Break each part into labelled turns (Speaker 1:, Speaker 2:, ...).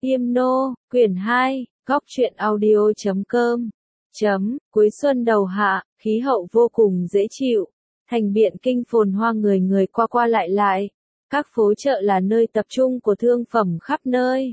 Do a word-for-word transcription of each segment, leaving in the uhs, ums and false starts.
Speaker 1: Yêm nô, quyển hai, góc truyện audio chấm com. Chấm, cuối xuân đầu hạ, khí hậu vô cùng dễ chịu. Thành Biện Kinh phồn hoa, người người qua qua lại lại. Các phố chợ là nơi tập trung của thương phẩm khắp nơi.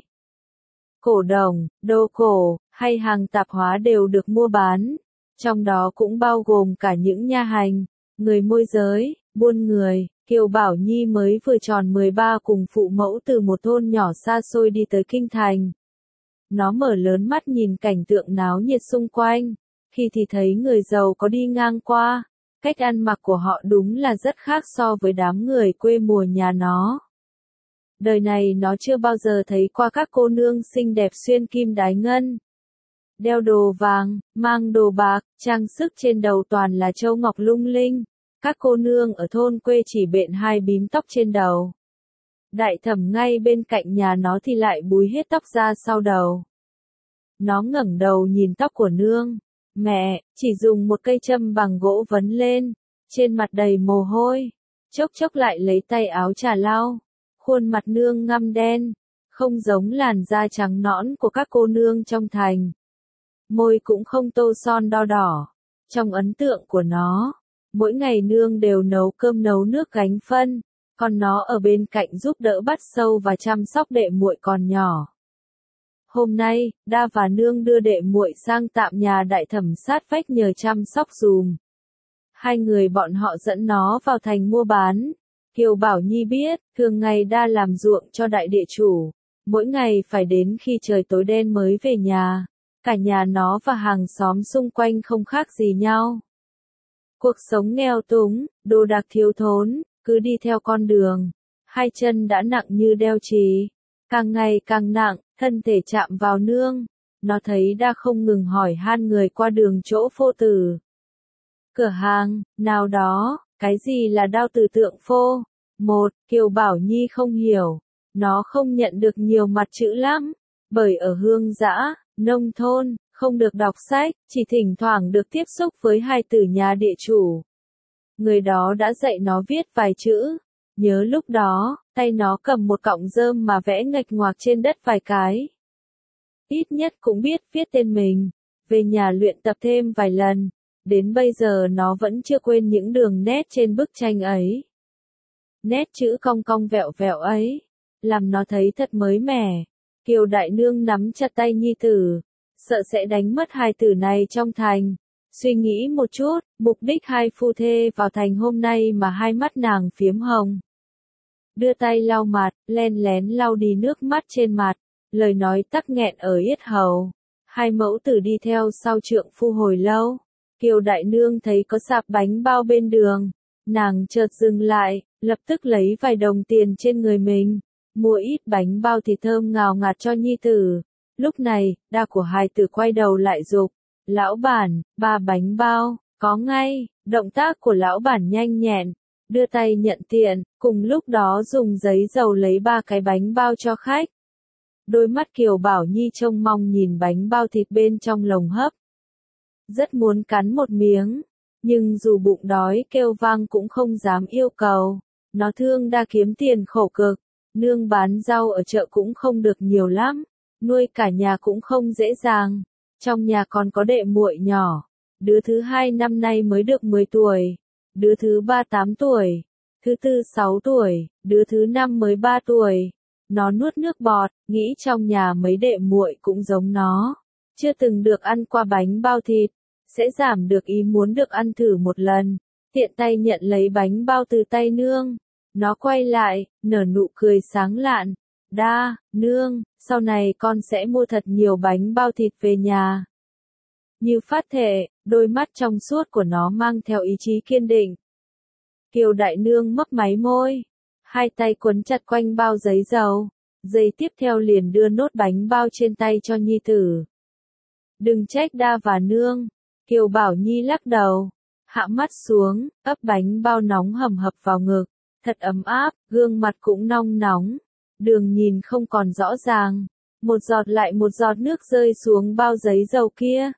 Speaker 1: Cổ đồng, đồ cổ, hay hàng tạp hóa đều được mua bán. Trong đó cũng bao gồm cả những nha hành, người môi giới, buôn người. Kiều Bảo Nhi mới vừa tròn mười ba cùng phụ mẫu từ một thôn nhỏ xa xôi đi tới Kinh Thành. Nó mở lớn mắt nhìn cảnh tượng náo nhiệt xung quanh. Khi thì thấy người giàu có đi ngang qua, cách ăn mặc của họ đúng là rất khác so với đám người quê mùa nhà nó. Đời này nó chưa bao giờ thấy qua các cô nương xinh đẹp xuyên kim đái ngân, đeo đồ vàng, mang đồ bạc, trang sức trên đầu toàn là châu ngọc lung linh. Các cô nương ở thôn quê chỉ bện hai bím tóc trên đầu. Đại thẩm ngay bên cạnh nhà nó thì lại búi hết tóc ra sau đầu. Nó ngẩng đầu nhìn tóc của nương. Mẹ, chỉ dùng một cây châm bằng gỗ vấn lên, trên mặt đầy mồ hôi. Chốc chốc lại lấy tay áo chà lau. Khuôn mặt nương ngăm đen, không giống làn da trắng nõn của các cô nương trong thành. Môi cũng không tô son đo đỏ. Trong ấn tượng của nó, mỗi ngày nương đều nấu cơm nấu nước gánh phân, còn nó ở bên cạnh giúp đỡ bắt sâu và chăm sóc đệ muội còn nhỏ. Hôm nay, Đa và nương đưa đệ muội sang tạm nhà đại thẩm sát vách nhờ chăm sóc dùm. Hai người bọn họ dẫn nó vào thành mua bán. Kiều Bảo Nhi biết, thường ngày Đa làm ruộng cho đại địa chủ, mỗi ngày phải đến khi trời tối đen mới về nhà. Cả nhà nó và hàng xóm xung quanh không khác gì nhau. Cuộc sống nghèo túng, đồ đạc thiếu thốn, cứ đi theo con đường. Hai chân đã nặng như đeo chì. Càng ngày càng nặng, thân thể chạm vào nương. Nó thấy Đa không ngừng hỏi han người qua đường chỗ phô tử. Cửa hàng, nào đó, cái gì là đao tử tượng phô? Một, Kiều Bảo Nhi không hiểu. Nó không nhận được nhiều mặt chữ lắm. Bởi ở hương dã, nông thôn, không được đọc sách, chỉ thỉnh thoảng được tiếp xúc với hai tử nhà địa chủ. Người đó đã dạy nó viết vài chữ. Nhớ lúc đó, tay nó cầm một cọng rơm mà vẽ nghệch ngoạc trên đất vài cái. Ít nhất cũng biết viết tên mình. Về nhà luyện tập thêm vài lần. Đến bây giờ nó vẫn chưa quên những đường nét trên bức tranh ấy. Nét chữ cong cong vẹo vẹo ấy, làm nó thấy thật mới mẻ. Kiều Đại Nương nắm chặt tay nhi tử, sợ sẽ đánh mất hai tử này trong thành. Suy nghĩ một chút, mục đích hai phu thê vào thành hôm nay mà hai mắt nàng phiếm hồng. Đưa tay lau mặt, len lén lau đi nước mắt trên mặt, lời nói tắc nghẹn ở yết hầu. Hai mẫu tử đi theo sau trượng phu hồi lâu. Kiều Đại Nương thấy có sạp bánh bao bên đường, nàng chợt dừng lại, lập tức lấy vài đồng tiền trên người mình, mua ít bánh bao thịt thơm ngào ngạt cho nhi tử. Lúc này, Đa của hai tử quay đầu lại giục, lão bản, ba bánh bao, có ngay. Động tác của lão bản nhanh nhẹn, đưa tay nhận tiền, cùng lúc đó dùng giấy dầu lấy ba cái bánh bao cho khách. Đôi mắt Kiều Bảo Nhi trông mong nhìn bánh bao thịt bên trong lồng hấp. Rất muốn cắn một miếng, nhưng dù bụng đói kêu vang cũng không dám yêu cầu. Nó thương Đa kiếm tiền khổ cực, nương bán rau ở chợ cũng không được nhiều lắm, nuôi cả nhà cũng không dễ dàng. Trong nhà còn có đệ muội nhỏ, đứa thứ hai năm nay mới được mười tuổi, đứa thứ ba tám tuổi, thứ tư sáu tuổi, đứa thứ năm mới ba tuổi. Nó nuốt nước bọt, nghĩ trong nhà mấy đệ muội cũng giống nó, chưa từng được ăn qua bánh bao thịt, sẽ giảm được ý muốn được ăn thử một lần. Tiện tay nhận lấy bánh bao từ tay nương. Nó quay lại, nở nụ cười sáng lạn. Đa, nương, sau này con sẽ mua thật nhiều bánh bao thịt về nhà. Như phát thệ, đôi mắt trong suốt của nó mang theo ý chí kiên định. Kiều Đại Nương mấp máy môi, hai tay quấn chặt quanh bao giấy dầu. Giây tiếp theo liền đưa nốt bánh bao trên tay cho nhi tử. Đừng trách Đa và nương. Kiều Bảo Nhi lắc đầu, hạ mắt xuống, ấp bánh bao nóng hầm hập vào ngực. Thật ấm áp, gương mặt cũng nong nóng. Đường nhìn không còn rõ ràng. Một giọt lại một giọt nước rơi xuống bao giấy dầu kia.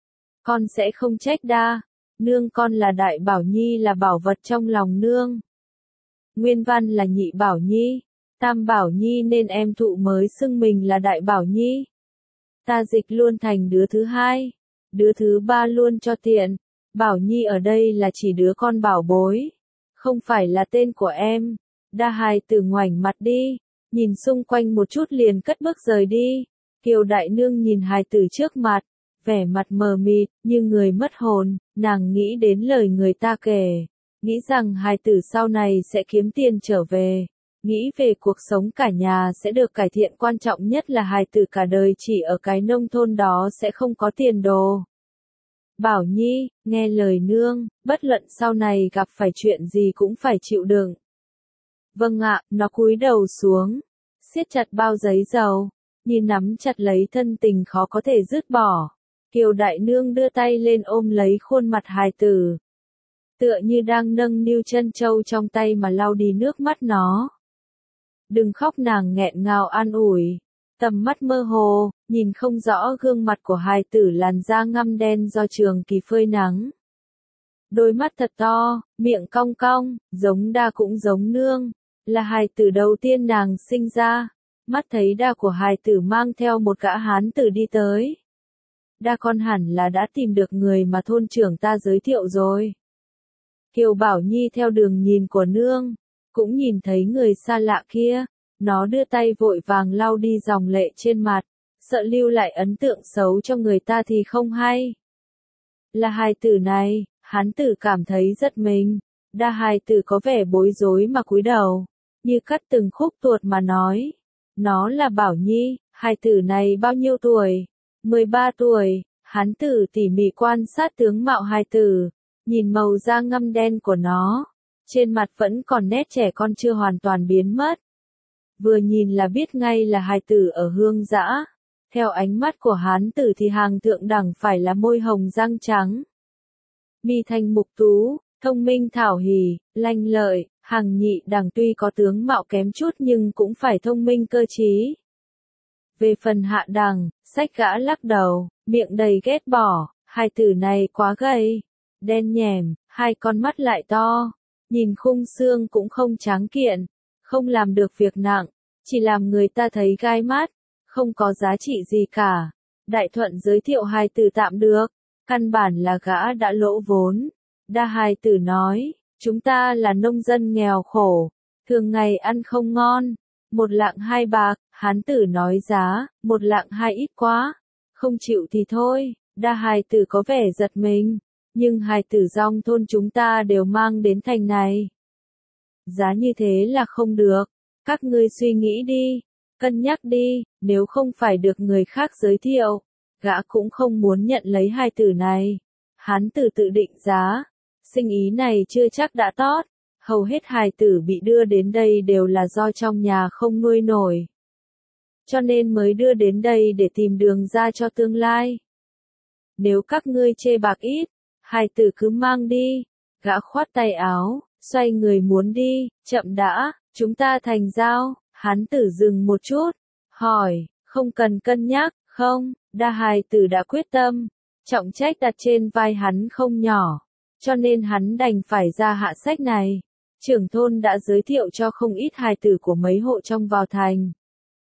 Speaker 1: Con sẽ không trách Đa. Nương con là Đại Bảo Nhi, là bảo vật trong lòng nương. Nguyên văn là Nhị Bảo Nhi. Tam Bảo Nhi nên em thụ mới xưng mình là Đại Bảo Nhi. Ta dịch luôn thành đứa thứ hai, đứa thứ ba luôn cho tiện. Bảo Nhi ở đây là chỉ đứa con bảo bối, không phải là tên của em. Đa hài tử ngoảnh mặt đi, nhìn xung quanh một chút liền cất bước rời đi. Kiều Đại Nương nhìn hài tử trước mặt, vẻ mặt mờ mịt, như người mất hồn, nàng nghĩ đến lời người ta kể, nghĩ rằng hài tử sau này sẽ kiếm tiền trở về, nghĩ về cuộc sống cả nhà sẽ được cải thiện, quan trọng nhất là hài tử cả đời chỉ ở cái nông thôn đó sẽ không có tiền đồ. Bảo Nhi, nghe lời nương, bất luận sau này gặp phải chuyện gì cũng phải chịu đựng. Vâng ạ, nó cúi đầu xuống, siết chặt bao giấy dầu, nhìn nắm chặt lấy thân tình khó có thể dứt bỏ. Kiều Đại Nương đưa tay lên ôm lấy khuôn mặt hài tử, tựa như đang nâng niu chân châu trong tay mà lau đi nước mắt nó. Đừng khóc, nàng nghẹn ngào an ủi, tầm mắt mơ hồ, nhìn không rõ gương mặt của hài tử, làn da ngăm đen do trường kỳ phơi nắng. Đôi mắt thật to, miệng cong cong, giống Đa cũng giống nương, là hài tử đầu tiên nàng sinh ra. Mắt thấy Đa của hài tử mang theo một gã hán tử đi tới. Đa con hẳn là đã tìm được người mà thôn trưởng ta giới thiệu rồi. Kiều Bảo Nhi theo đường nhìn của nương, cũng nhìn thấy người xa lạ kia, nó đưa tay vội vàng lau đi dòng lệ trên mặt, sợ lưu lại ấn tượng xấu cho người ta thì không hay. Là hài tử này, hán tử cảm thấy giật mình, Đa hài tử có vẻ bối rối mà cúi đầu, như cắt từng khúc tuột mà nói. Nó là Bảo Nhi, hài tử này bao nhiêu tuổi? mười ba tuổi, hán tử tỉ mỉ quan sát tướng mạo hài tử, nhìn màu da ngăm đen của nó, trên mặt vẫn còn nét trẻ con chưa hoàn toàn biến mất. Vừa nhìn là biết ngay là hài tử ở Hương Dã, theo ánh mắt của hán tử thì hàng thượng đẳng phải là môi hồng răng trắng. Mi thanh mục tú, thông minh thảo hỉ, lanh lợi, hàng nhị đẳng tuy có tướng mạo kém chút nhưng cũng phải thông minh cơ trí. Về phần hạ đẳng, sách gã lắc đầu, miệng đầy ghét bỏ, hài tử này quá gầy, đen nhẻm, hai con mắt lại to, nhìn khung xương cũng không tráng kiện, không làm được việc nặng, chỉ làm người ta thấy gai mắt, không có giá trị gì cả. Đại Thuận giới thiệu hài tử tạm được, căn bản là gã đã lỗ vốn. Đa hài tử nói, chúng ta là nông dân nghèo khổ, thường ngày ăn không ngon, một lạng hai bạc. Hán tử nói giá, một lạng hai ít quá, không chịu thì thôi. Đa hài tử có vẻ giật mình, nhưng hài tử dòng thôn chúng ta đều mang đến thành này. Giá như thế là không được, các ngươi suy nghĩ đi, cân nhắc đi, nếu không phải được người khác giới thiệu, gã cũng không muốn nhận lấy hài tử này. Hán tử tự định giá, sinh ý này chưa chắc đã tốt, hầu hết hài tử bị đưa đến đây đều là do trong nhà không nuôi nổi. Cho nên mới đưa đến đây để tìm đường ra cho tương lai. Nếu các ngươi chê bạc ít, hài tử cứ mang đi. Gã khoát tay áo, xoay người muốn đi. Chậm đã, chúng ta thành giao. Hán tử dừng một chút, hỏi, không cần cân nhắc, không? Đa hài tử đã quyết tâm, trọng trách đặt trên vai hắn không nhỏ, cho nên hắn đành phải ra hạ sách này. Trưởng thôn đã giới thiệu cho không ít hài tử của mấy hộ trong vào thành.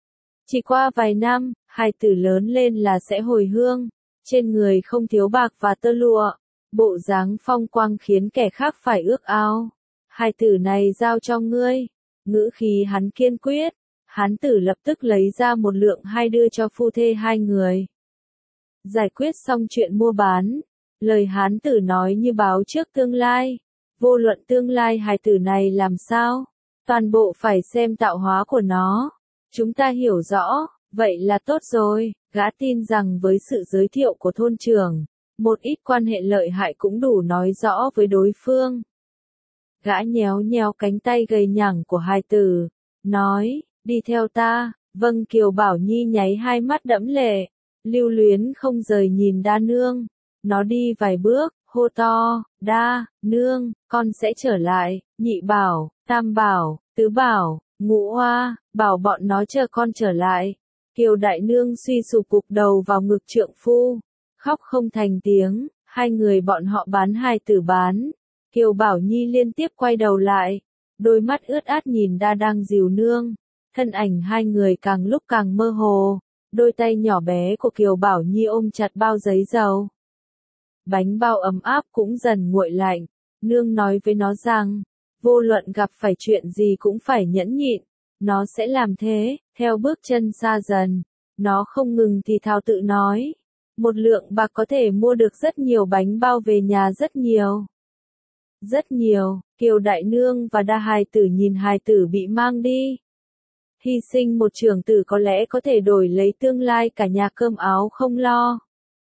Speaker 1: Chỉ qua vài năm, hài tử lớn lên là sẽ hồi hương, trên người không thiếu bạc và tơ lụa, bộ dáng phong quang khiến kẻ khác phải ước ao. Hài tử này giao cho ngươi, ngữ khí hắn kiên quyết, hán tử lập tức lấy ra một lượng hai đưa cho phu thê hai người. Giải quyết xong chuyện mua bán, lời hán tử nói như báo trước tương lai, vô luận tương lai hài tử này làm sao, toàn bộ phải xem tạo hóa của nó. Chúng ta hiểu rõ, vậy là tốt rồi. Gã tin rằng với sự giới thiệu của thôn trưởng, một ít quan hệ lợi hại cũng đủ nói rõ với đối phương. Gã nhéo nhéo cánh tay gầy nhẳng của hài tử, nói, đi theo ta. Vâng. Kiều Bảo Nhi nháy hai mắt đẫm lệ, lưu luyến không rời nhìn Đa nương. Nó đi vài bước, hô to, Đa, nương, con sẽ trở lại. Nhị bảo, tam bảo, tứ bảo, ngũ oa, bảo bọn nó chờ con trở lại. Kiều Đại Nương suy sụp gục đầu vào ngực trượng phu, khóc không thành tiếng. Hai người bọn họ bán hài tử bán. Kiều Bảo Nhi liên tiếp quay đầu lại, đôi mắt ướt át nhìn Đa đang dìu nương, thân ảnh hai người càng lúc càng mơ hồ, đôi tay nhỏ bé của Kiều Bảo Nhi ôm chặt bao giấy dầu. Bánh bao ấm áp cũng dần nguội lạnh, nương nói với nó rằng, vô luận gặp phải chuyện gì cũng phải nhẫn nhịn, nó sẽ làm thế, theo bước chân xa dần, nó không ngừng thì thào tự nói. Một lượng bạc có thể mua được rất nhiều bánh bao về nhà, rất nhiều. Rất nhiều, Kiều Đại Nương và Đa hài tử nhìn hài tử bị mang đi. Hy sinh một trưởng tử có lẽ có thể đổi lấy tương lai cả nhà cơm áo không lo.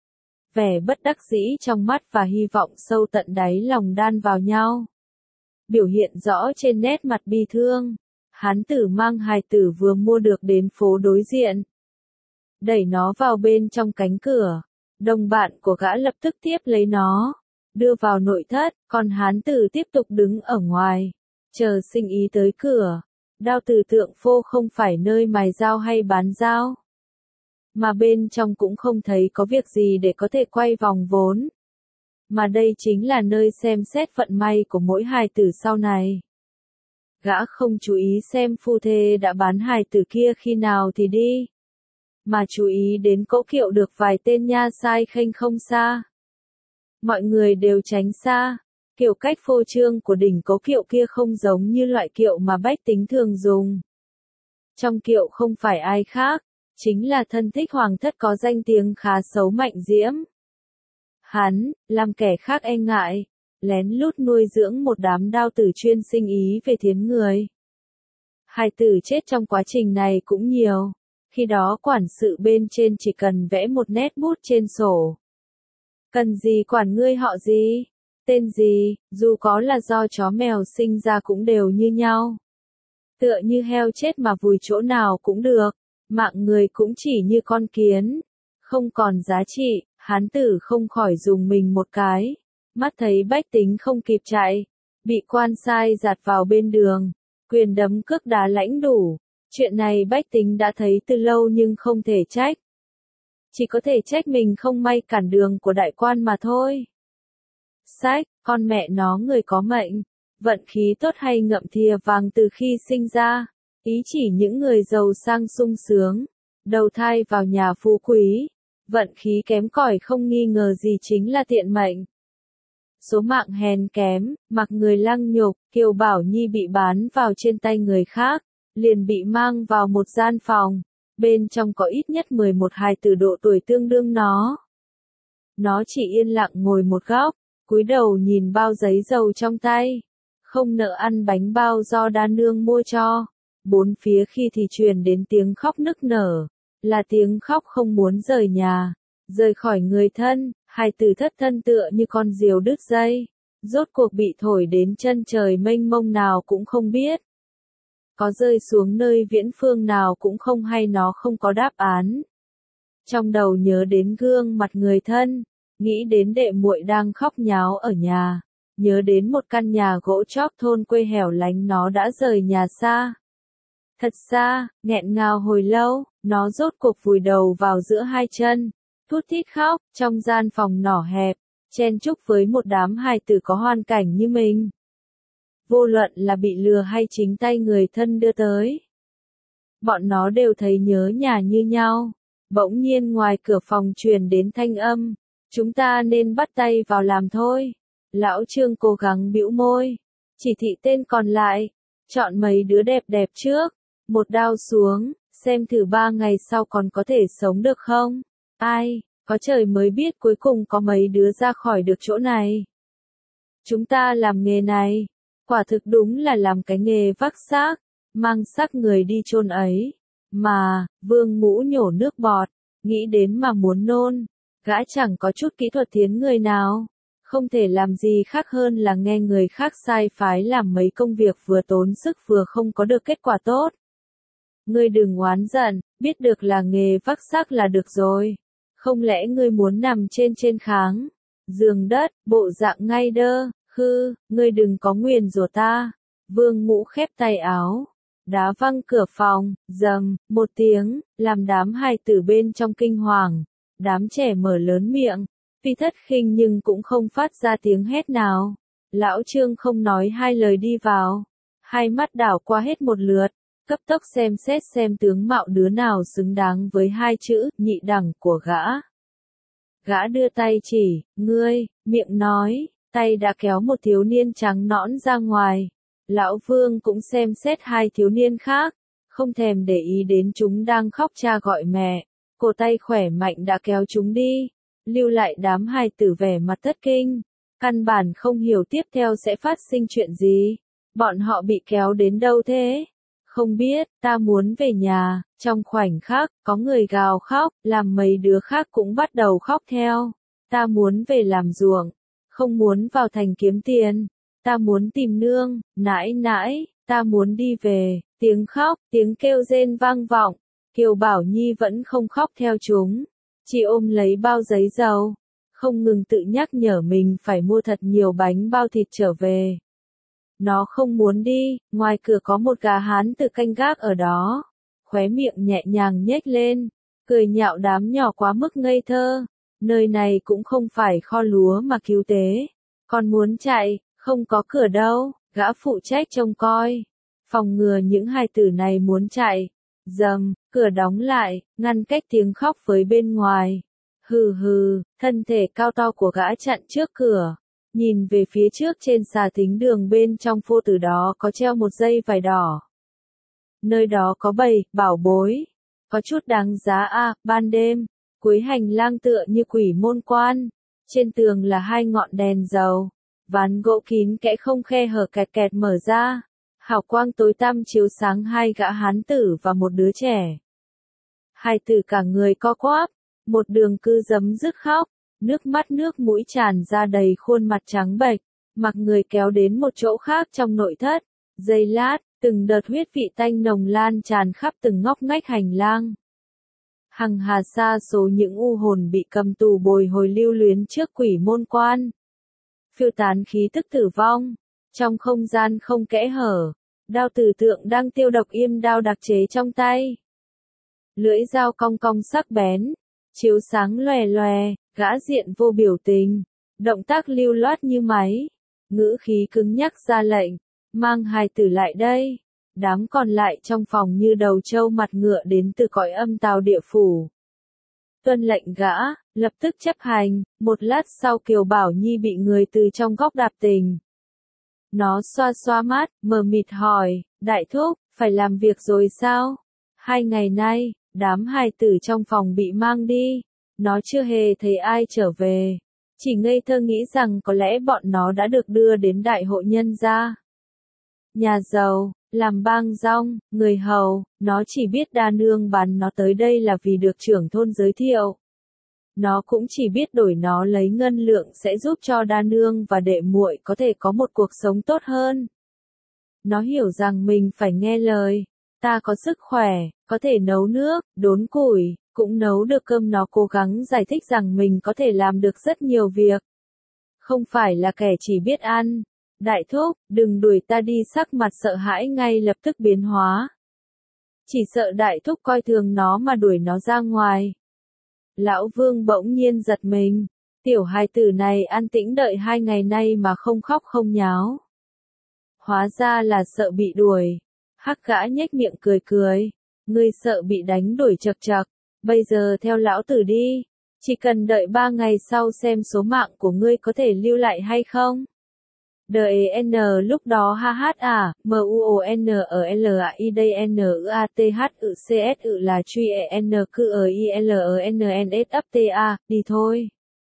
Speaker 1: Vẻ bất đắc dĩ trong mắt và hy vọng sâu tận đáy lòng đan vào nhau. Biểu hiện rõ trên nét mặt bi thương. Hán tử mang hài tử vừa mua được đến phố đối diện. Đẩy nó vào bên trong cánh cửa. Đồng bạn của gã lập tức tiếp lấy nó, đưa vào nội thất, còn hán tử tiếp tục đứng ở ngoài, chờ sinh ý tới cửa. Đao Tử Tượng Phô không phải nơi mài dao hay bán dao, mà bên trong cũng không thấy có việc gì để có thể quay vòng vốn. Mà đây chính là nơi xem xét vận may của mỗi hài tử sau này. Gã không chú ý xem phu thê đã bán hài tử kia khi nào thì đi, mà chú ý đến cỗ kiệu được vài tên nha sai khênh không xa. Mọi người đều tránh xa, kiểu cách phô trương của đỉnh cỗ kiệu kia không giống như loại kiệu mà bách tính thường dùng. Trong kiệu không phải ai khác, chính là thân thích hoàng thất có danh tiếng khá xấu Mạnh Diễm. Hắn, làm kẻ khác e ngại, lén lút nuôi dưỡng một đám đao tử chuyên sinh ý về thiến người. Hài tử chết trong quá trình này cũng nhiều. Khi đó quản sự bên trên chỉ cần vẽ một nét bút trên sổ. Cần gì quản ngươi họ gì, tên gì, dù có là do chó mèo sinh ra cũng đều như nhau. Tựa như heo chết mà vùi chỗ nào cũng được, mạng người cũng chỉ như con kiến, không còn giá trị. Hán tử không khỏi dùng mình một cái, mắt thấy bách tính không kịp chạy, bị quan sai giạt vào bên đường, quyền đấm cước đá lãnh đủ. Chuyện này bách tính đã thấy từ lâu nhưng không thể trách. Chỉ có thể trách mình không may cản đường của đại quan mà thôi. Sách, con mẹ nó người có mệnh, vận khí tốt hay ngậm thìa vàng từ khi sinh ra, ý chỉ những người giàu sang sung sướng, đầu thai vào nhà phú quý, vận khí kém cỏi không nghi ngờ gì chính là tiện mệnh. Số mạng hèn kém, mặc người lăng nhục, Kiều Bảo Nhi bị bán vào trên tay người khác, liền bị mang vào một gian phòng, bên trong có ít nhất mười một hài tử độ tuổi tương đương nó. Nó chỉ yên lặng ngồi một góc, cúi đầu nhìn bao giấy dầu trong tay, không nỡ ăn bánh bao do Đa Nương mua cho. Bốn phía khi thì truyền đến tiếng khóc nức nở, là tiếng khóc không muốn rời nhà, rời khỏi người thân. Hài tử thất thân tựa như con diều đứt dây, rốt cuộc bị thổi đến chân trời mênh mông nào cũng không biết. Có rơi xuống nơi viễn phương nào cũng không hay, nó không có đáp án. Trong đầu nhớ đến gương mặt người thân, nghĩ đến đệ muội đang khóc nháo ở nhà, nhớ đến một căn nhà gỗ chóp thôn quê hẻo lánh nó đã rời nhà xa. Thật xa, nghẹn ngào hồi lâu, nó rốt cuộc vùi đầu vào giữa hai chân, thút thít khóc, trong gian phòng nhỏ hẹp, chen chúc với một đám hài tử có hoàn cảnh như mình. Vô luận là bị lừa hay chính tay người thân đưa tới, bọn nó đều thấy nhớ nhà như nhau. Bỗng nhiên ngoài cửa phòng truyền đến thanh âm, chúng ta nên bắt tay vào làm thôi. Lão Trương cố gắng bĩu môi, chỉ thị tên còn lại, chọn mấy đứa đẹp đẹp trước, một đao xuống, xem thử ba ngày sau còn có thể sống được không. Ai, có trời mới biết cuối cùng có mấy đứa ra khỏi được chỗ này. Chúng ta làm nghề này, quả thực đúng là làm cái nghề vác xác, mang xác người đi chôn ấy. Mà, Vương Ngũ nhổ nước bọt, nghĩ đến mà muốn nôn, gã chẳng có chút kỹ thuật thiến người nào, không thể làm gì khác hơn là nghe người khác sai phái làm mấy công việc vừa tốn sức vừa không có được kết quả tốt. Ngươi đừng oán giận, biết được là nghề vác xác là được rồi. Không lẽ ngươi muốn nằm trên trên kháng, giường đất, bộ dạng ngay đơ, hư, ngươi đừng có nguyền rủa ta. Vương Ngũ khép tay áo, đá văng cửa phòng, dầm, một tiếng, làm đám hài tử bên trong kinh hoàng. Đám trẻ mở lớn miệng, vì thất khinh nhưng cũng không phát ra tiếng hét nào. Lão Trương không nói hai lời đi vào, hai mắt đảo qua hết một lượt, cấp tốc xem xét xem tướng mạo đứa nào xứng đáng với hai chữ nhị đẳng của gã. Gã đưa tay chỉ, ngươi, miệng nói, tay đã kéo một thiếu niên trắng nõn ra ngoài. Lão Vương cũng xem xét hai thiếu niên khác, không thèm để ý đến chúng đang khóc cha gọi mẹ. Cổ tay khỏe mạnh đã kéo chúng đi, lưu lại đám hài tử vẻ mặt thất kinh. Căn bản không hiểu tiếp theo sẽ phát sinh chuyện gì. Bọn họ bị kéo đến đâu thế? Không biết, ta muốn về nhà. Trong khoảnh khắc, có người gào khóc, làm mấy đứa khác cũng bắt đầu khóc theo. Ta muốn về làm ruộng, không muốn vào thành kiếm tiền. Ta muốn tìm nương, nãi nãi, ta muốn đi về. Tiếng khóc, tiếng kêu rên vang vọng. Kiều Bảo Nhi vẫn không khóc theo chúng. Chỉ ôm lấy bao giấy dầu. Không ngừng tự nhắc nhở mình phải mua thật nhiều bánh bao thịt trở về. Nó không muốn đi, ngoài cửa có một gã hán tử canh gác ở đó. Khóe miệng nhẹ nhàng nhếch lên, cười nhạo đám nhỏ quá mức ngây thơ. Nơi này cũng không phải kho lúa mà cứu tế. Còn muốn chạy, không có cửa đâu, gã phụ trách trông coi. Phòng ngừa những hài tử này muốn chạy. Dầm, cửa đóng lại, ngăn cách tiếng khóc với bên ngoài. Hừ hừ, thân thể cao to của gã chặn trước cửa. Nhìn về phía trước trên xà thính đường bên trong phô tử đó có treo một dây vải đỏ. Nơi đó có bầy, bảo bối. Có chút đáng giá à, ban đêm, cuối hành lang tựa như quỷ môn quan. Trên tường là hai ngọn đèn dầu. Ván gỗ kín kẽ không khe hở kẹt kẹt mở ra. Hào quang tối tăm chiếu sáng hai gã hán tử và một đứa trẻ. Hai tử cả người co quắp, một đường cư giấm dứt khóc, nước mắt nước mũi tràn ra đầy khuôn mặt trắng bệch, mặc người kéo đến một chỗ khác trong nội thất. Giây lát, từng đợt huyết vị tanh nồng lan tràn khắp từng ngóc ngách hành lang. Hằng hà sa số những u hồn bị cầm tù bồi hồi lưu luyến trước quỷ môn quan. Phiêu tán khí tức tử vong, trong không gian không kẽ hở, đao tử tượng đang tiêu độc yêm đao đặc chế trong tay. Lưỡi dao cong cong sắc bén, chiếu sáng lòe lòe, gã diện vô biểu tình, động tác lưu loát như máy, ngữ khí cứng nhắc ra lệnh, mang hài tử lại đây. Đám còn lại trong phòng như đầu trâu mặt ngựa đến từ cõi âm tào địa phủ. Tuân lệnh gã, lập tức chấp hành, một lát sau Kiều Bảo Nhi bị người từ trong góc đạp tình. Nó xoa xoa mắt, mờ mịt hỏi, đại thúc, phải làm việc rồi sao? Hai ngày nay, đám hài tử trong phòng bị mang đi, nó chưa hề thấy ai trở về. Chỉ ngây thơ nghĩ rằng có lẽ bọn nó đã được đưa đến đại hội nhân gia. Nhà giàu, làm bang rong, người hầu, nó chỉ biết đa nương bán nó tới đây là vì được trưởng thôn giới thiệu. Nó cũng chỉ biết đổi nó lấy ngân lượng sẽ giúp cho đa nương và đệ muội có thể có một cuộc sống tốt hơn. Nó hiểu rằng mình phải nghe lời. Ta có sức khỏe, có thể nấu nước, đốn củi, cũng nấu được cơm. Nó cố gắng giải thích rằng mình có thể làm được rất nhiều việc. Không phải là kẻ chỉ biết ăn. Đại thúc, đừng đuổi ta đi, sắc mặt sợ hãi ngay lập tức biến hóa. Chỉ sợ đại thúc coi thường nó mà đuổi nó ra ngoài. Lão Vương bỗng nhiên giật mình. Tiểu hài tử này an tĩnh đợi hai ngày nay mà không khóc không nháo. Hóa ra là sợ bị đuổi. Hắc gã nhếch miệng cười cười. Ngươi sợ bị đánh đuổi chật chật. Bây giờ theo lão tử đi. Chỉ cần đợi ba ngày sau xem số mạng của ngươi có thể lưu lại hay không. đê N lúc đó ha hát à, M U O N E L A I D N U A T H U C S U là truy E N Q I L E N N S F T A, đi thôi.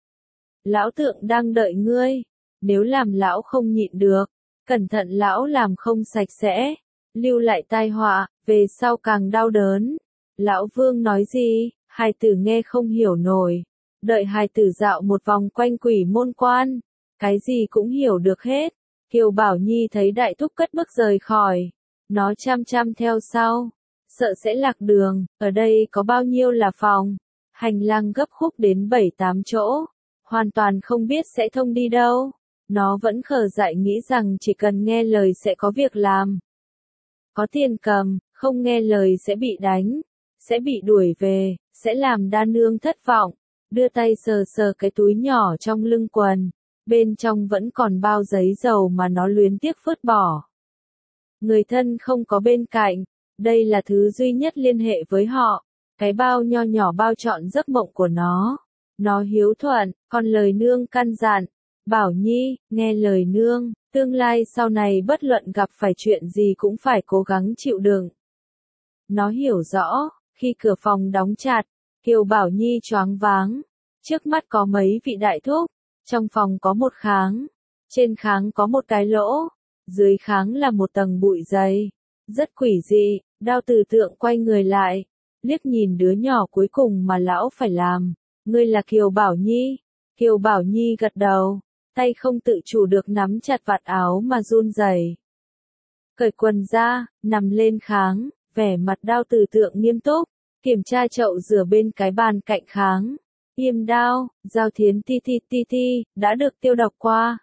Speaker 1: Lão tượng đang đợi ngươi, nếu làm lão không nhịn được, cẩn thận lão làm không sạch sẽ, lưu lại tai họa, về sau càng đau đớn. Lão Vương nói gì, hài tử nghe không hiểu nổi, đợi hài tử dạo một vòng quanh quỷ môn quan. Cái gì cũng hiểu được hết. Kiều Bảo Nhi thấy đại thúc cất bước rời khỏi. Nó chăm chăm theo sau. Sợ sẽ lạc đường. Ở đây có bao nhiêu là phòng. Hành lang gấp khúc đến bảy tám chỗ. Hoàn toàn không biết sẽ thông đi đâu. Nó vẫn khờ dại nghĩ rằng chỉ cần nghe lời sẽ có việc làm. Có tiền cầm, không nghe lời sẽ bị đánh. Sẽ bị đuổi về, sẽ làm đa nương thất vọng. Đưa tay sờ sờ cái túi nhỏ trong lưng quần. Bên trong vẫn còn bao giấy dầu mà nó luyến tiếc vứt bỏ. Người thân không có bên cạnh, Đây là thứ duy nhất liên hệ với họ. Cái bao nho nhỏ bao trọn giấc mộng của nó. Nó hiếu thuận, còn lời nương căn dặn. Bảo Nhi, nghe lời nương, tương lai sau này bất luận gặp phải chuyện gì cũng phải cố gắng chịu đựng. Nó hiểu rõ, khi cửa phòng đóng chặt, Kiều Bảo Nhi choáng váng. Trước mắt có mấy vị đại thúc, trong phòng có một kháng, trên kháng có một cái lỗ, dưới kháng là một tầng bụi dày. Rất quỷ dị, Đao Tử Tượng quay người lại, liếc nhìn đứa nhỏ cuối cùng mà lão phải làm. Ngươi là Kiều Bảo Nhi? Kiều Bảo Nhi gật đầu, tay không tự chủ được nắm chặt vạt áo mà run rẩy. Cởi quần ra, nằm lên kháng, vẻ mặt Đao Tử Tượng nghiêm túc, kiểm tra chậu rửa bên cái bàn cạnh kháng. Yêm đao, dao thiến ti ti ti ti, đã được tiêu độc qua.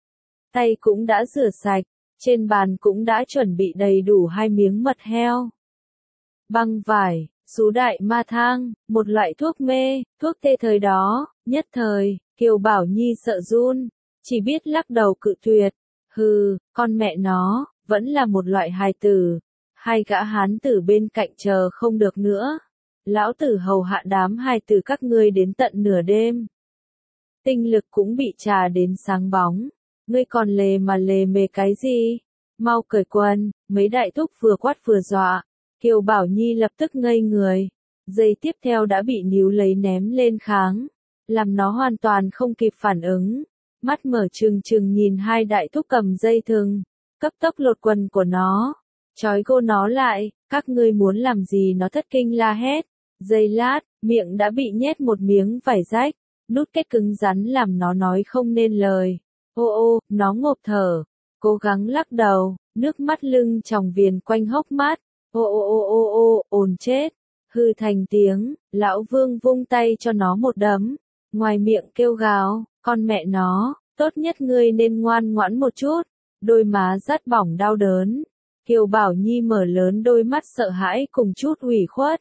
Speaker 1: Tay cũng đã rửa sạch, trên bàn cũng đã chuẩn bị đầy đủ hai miếng mật heo. Băng vải, sú đại ma thang, một loại thuốc mê, thuốc tê thời đó, nhất thời, Kiều Bảo Nhi sợ run, chỉ biết lắc đầu cự tuyệt. Hừ, con mẹ nó, vẫn là một loại hài tử. Hai gã hán tử bên cạnh chờ không được nữa. Lão tử hầu hạ đám hài tử các ngươi đến tận nửa đêm. Tinh lực cũng bị trà đến sáng bóng. Ngươi còn lề mà lề mề cái gì? Mau cởi quần, mấy đại thúc vừa quát vừa dọa. Kiều Bảo Nhi lập tức ngây người. Giây tiếp theo đã bị níu lấy ném lên kháng. Làm nó hoàn toàn không kịp phản ứng. Mắt mở trừng trừng nhìn hai đại thúc cầm dây thừng. Cấp tốc lột quần của nó. Trói cô nó lại, các ngươi muốn làm gì? Nó thất kinh la hét. Giây lát, miệng đã bị nhét một miếng vải rách. Nút kết cứng rắn làm nó nói không nên lời. Ô ô, nó ngộp thở. Cố gắng lắc đầu, nước mắt lưng tròng viền quanh hốc mắt. Ô ô ô ô ô, ồn chết. Hư thành tiếng, lão Vương vung tay cho nó một đấm. Ngoài miệng kêu gào, con mẹ nó, tốt nhất ngươi nên ngoan ngoãn một chút. Đôi má rát bỏng đau đớn. Kiều Bảo Nhi mở lớn đôi mắt sợ hãi cùng chút ủy khuất.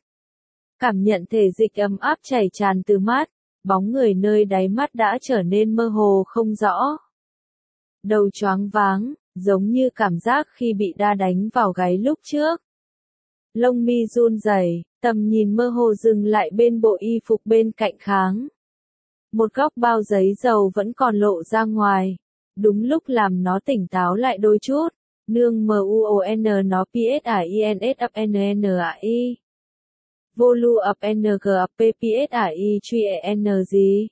Speaker 1: Cảm nhận thể dịch ấm áp chảy tràn từ mắt, bóng người nơi đáy mắt đã trở nên mơ hồ không rõ. Đầu choáng váng, giống như cảm giác khi bị đa đánh vào gáy lúc trước. Lông mi run rẩy, tầm nhìn mơ hồ dừng lại bên bộ y phục bên cạnh kháng. Một góc bao giấy dầu vẫn còn lộ ra ngoài. Đúng lúc làm nó tỉnh táo lại đôi chút. Nương muon nó psins up nnai. Volu up ng up psi truy n gì.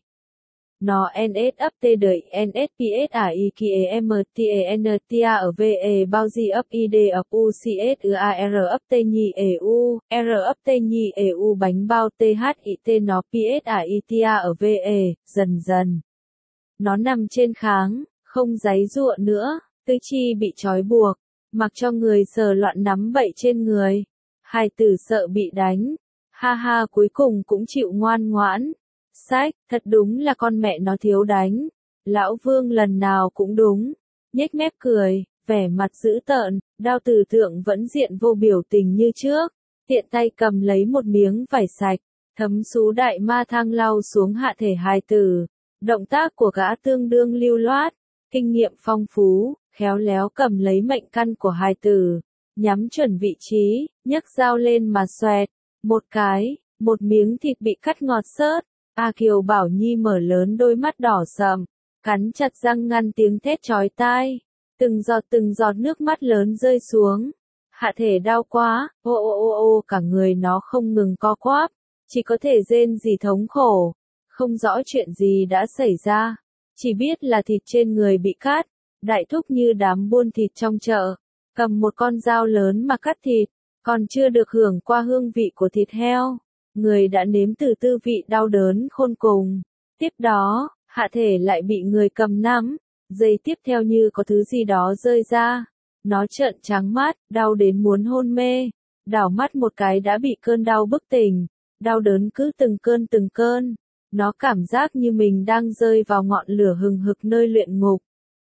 Speaker 1: Nó ns up t đợi ns psi kie mten tia ở ve bao di up id up ucs ar up t nhi eu r up t nhi eu bánh bao thit nó psi tia ở ve dần dần. Nó nằm trên kháng, không giãy giụa nữa, tứ chi bị trói buộc, mặc cho người sờ loạn nắm bậy trên người. Hài tử sợ bị đánh. Ha ha, cuối cùng cũng chịu ngoan ngoãn. Sách, thật đúng là con mẹ nó thiếu đánh. Lão Vương lần nào cũng đúng. Nhếch mép cười, vẻ mặt dữ tợn, Đao Tử Tượng vẫn diện vô biểu tình như trước. Tiện tay cầm lấy một miếng vải sạch, thấm sú đại ma thang lau xuống hạ thể hài tử. Động tác của gã tương đương lưu loát, kinh nghiệm phong phú, khéo léo cầm lấy mệnh căn của hài tử. Nhắm chuẩn vị trí, nhấc dao lên mà xoẹt. Một cái, một miếng thịt bị cắt ngọt xớt. A Kiều Bảo Nhi mở lớn đôi mắt đỏ sậm, cắn chặt răng ngăn tiếng thét chói tai. Từng giọt từng giọt nước mắt lớn rơi xuống. Hạ thể đau quá, ô ô ô ô, cả người nó không ngừng co quắp, chỉ có thể rên rỉ thống khổ. Không rõ chuyện gì đã xảy ra, chỉ biết là thịt trên người bị cắt. Đại thúc như đám buôn thịt trong chợ, cầm một con dao lớn mà cắt thịt. Còn chưa được hưởng qua hương vị của thịt heo, người đã nếm từ tư vị đau đớn khôn cùng. Tiếp đó, hạ thể lại bị người cầm nắm, giây tiếp theo như có thứ gì đó rơi ra. Nó trợn trắng mắt, đau đến muốn hôn mê. Đảo mắt một cái đã bị cơn đau bức tỉnh. Đau đớn cứ từng cơn từng cơn. Nó cảm giác như mình đang rơi vào ngọn lửa hừng hực nơi luyện ngục.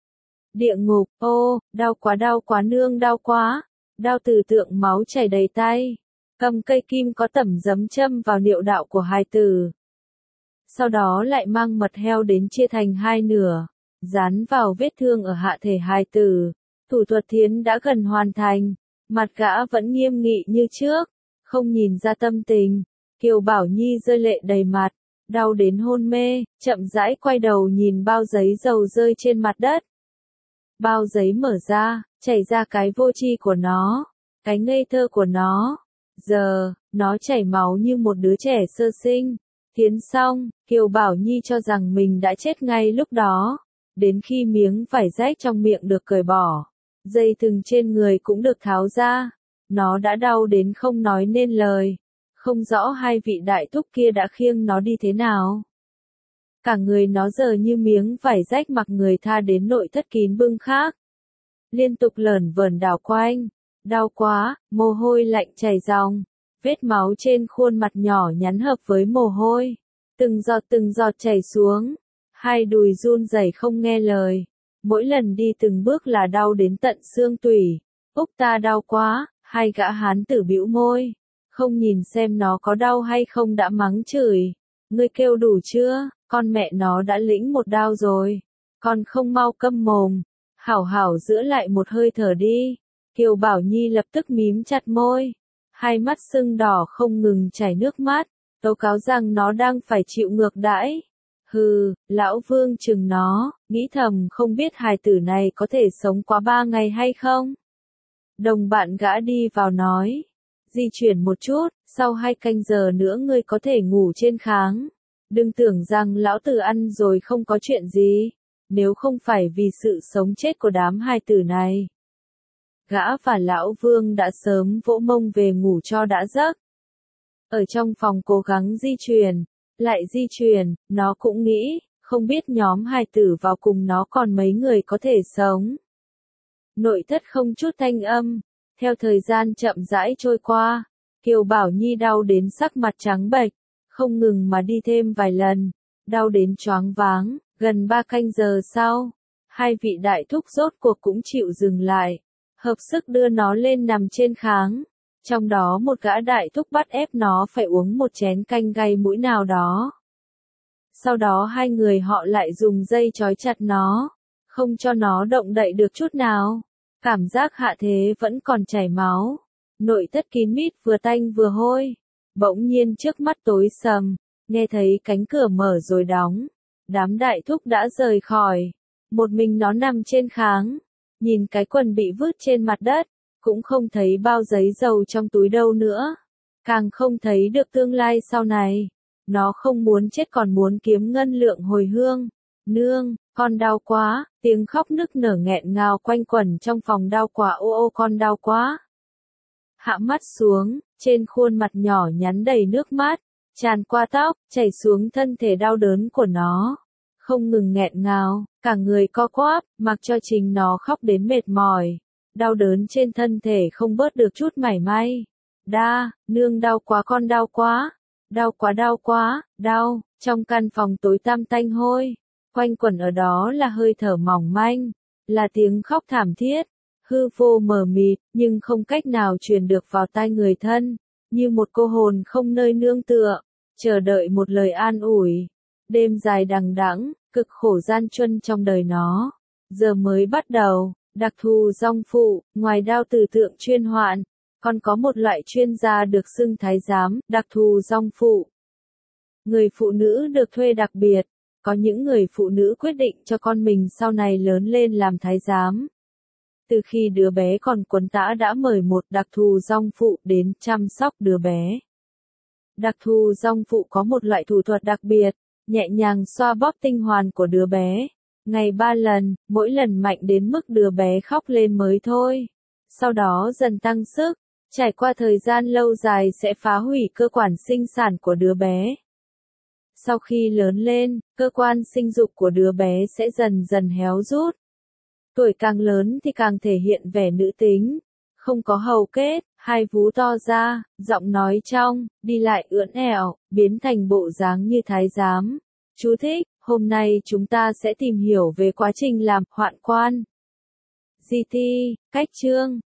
Speaker 1: Địa ngục, ô, đau quá đau quá nương đau quá. Đao Tử Tượng máu chảy đầy tay, cầm cây kim có tẩm giấm châm vào niệu đạo của hài tử. Sau đó lại mang mật heo đến chia thành hai nửa, dán vào vết thương ở hạ thể hài tử. Thủ thuật thiến đã gần hoàn thành, Mặt gã vẫn nghiêm nghị như trước, không nhìn ra tâm tình. Kiều Bảo Nhi rơi lệ đầy mặt, đau đến hôn mê, chậm rãi quay đầu nhìn bao giấy dầu rơi trên mặt đất. Bao giấy mở ra, chảy ra cái vô tri của nó, cái ngây thơ của nó. Giờ, nó chảy máu như một đứa trẻ sơ sinh. Thiến xong, Kiều Bảo Nhi cho rằng mình đã chết ngay lúc đó. Đến khi miếng vải rách trong miệng được cởi bỏ, dây thừng trên người cũng được tháo ra, nó đã đau đến không nói nên lời. Không rõ hai vị đại thúc kia đã khiêng nó đi thế nào. Cả người nó giờ như miếng vải rách mặc người tha đến nội thất kín bưng khác. Liên tục lởn vởn đảo quanh, đau quá, mồ hôi lạnh chảy ròng, vết máu trên khuôn mặt nhỏ nhắn hợp với mồ hôi, từng giọt từng giọt chảy xuống, hai đùi run rẩy không nghe lời, mỗi lần đi từng bước là đau đến tận xương tủy. Úc ta đau quá, hai gã hán tử bĩu môi, không nhìn xem nó có đau hay không đã mắng chửi. Ngươi kêu đủ chưa, con mẹ nó đã lĩnh một đao rồi, con không mau câm mồm, hảo hảo giữ lại một hơi thở đi. Kiều Bảo Nhi lập tức mím chặt môi, hai mắt sưng đỏ không ngừng chảy nước mắt, tố cáo rằng nó đang phải chịu ngược đãi. Hừ, lão Vương chừng nó, nghĩ thầm không biết hài tử này có thể sống quá ba ngày hay không. Đồng bạn gã đi vào nói, di chuyển một chút, sau hai canh giờ nữa ngươi có thể ngủ trên kháng. Đừng tưởng rằng lão tử ăn rồi không có chuyện gì, nếu không phải vì sự sống chết của đám hài tử này. Gã và lão Vương đã sớm vỗ mông về ngủ cho đã giấc. Ở trong phòng cố gắng di chuyển, lại di chuyển, nó cũng nghĩ, không biết nhóm hài tử vào cùng nó còn mấy người có thể sống. Nội thất không chút thanh âm, theo thời gian chậm rãi trôi qua, Kiều Bảo Nhi đau đến sắc mặt trắng bệch, không ngừng mà đi thêm vài lần, đau đến choáng váng, gần ba canh giờ sau, hai vị đại thúc rốt cuộc cũng chịu dừng lại, hợp sức đưa nó lên nằm trên kháng, trong đó một gã đại thúc bắt ép nó phải uống một chén canh gây mũi nào đó. Sau đó hai người họ lại dùng dây trói chặt nó, không cho nó động đậy được chút nào, cảm giác hạ thế vẫn còn chảy máu, nội thất kín mít vừa tanh vừa hôi. Bỗng nhiên trước mắt tối sầm, nghe thấy cánh cửa mở rồi đóng, đám đại thúc đã rời khỏi, một mình nó nằm trên kháng, nhìn cái quần bị vứt trên mặt đất, cũng không thấy bao giấy dầu trong túi đâu nữa, càng không thấy được tương lai sau này, nó không muốn chết còn muốn kiếm ngân lượng hồi hương. Nương, con đau quá, tiếng khóc nức nở nghẹn ngào quanh quẩn trong phòng, đau quá, ô ô con đau quá. Hạ mắt xuống, trên khuôn mặt nhỏ nhắn đầy nước mắt, tràn qua tóc, chảy xuống thân thể đau đớn của nó. Không ngừng nghẹn ngào, cả người co quắp, mặc cho chính nó khóc đến mệt mỏi. Đau đớn trên thân thể không bớt được chút mảy may. Đa, nương đau quá, con đau quá. Đau quá, đau quá, đau. Trong căn phòng tối tăm tanh hôi, quanh quẩn ở đó là hơi thở mỏng manh, là tiếng khóc thảm thiết. Hư vô mờ mịt, nhưng không cách nào truyền được vào tai người thân, như một cô hồn không nơi nương tựa, chờ đợi một lời an ủi. Đêm dài đằng đẵng, cực khổ gian truân trong đời nó, giờ mới bắt đầu. Đặc thù dong phụ, ngoài đao tử tượng chuyên hoạn, còn có một loại chuyên gia được xưng thái giám, đặc thù dong phụ. Người phụ nữ được thuê đặc biệt, có những người phụ nữ quyết định cho con mình sau này lớn lên làm thái giám. Từ khi đứa bé còn quấn tã đã mời một đặc thù dong phụ đến chăm sóc đứa bé. Đặc thù dong phụ có một loại thủ thuật đặc biệt, nhẹ nhàng xoa bóp tinh hoàn của đứa bé. Ngày ba lần, mỗi lần mạnh đến mức đứa bé khóc lên mới thôi. Sau đó dần tăng sức, trải qua thời gian lâu dài sẽ phá hủy cơ quan sinh sản của đứa bé. Sau khi lớn lên, cơ quan sinh dục của đứa bé sẽ dần dần héo rút. Tuổi càng lớn thì càng thể hiện vẻ nữ tính, không có hầu kết, hai vú to ra, giọng nói trong, đi lại ưỡn ẻo, biến thành bộ dáng như thái giám. Chú thích, hôm nay chúng ta sẽ tìm hiểu về quá trình làm hoạn quan. giê tê, cách chương.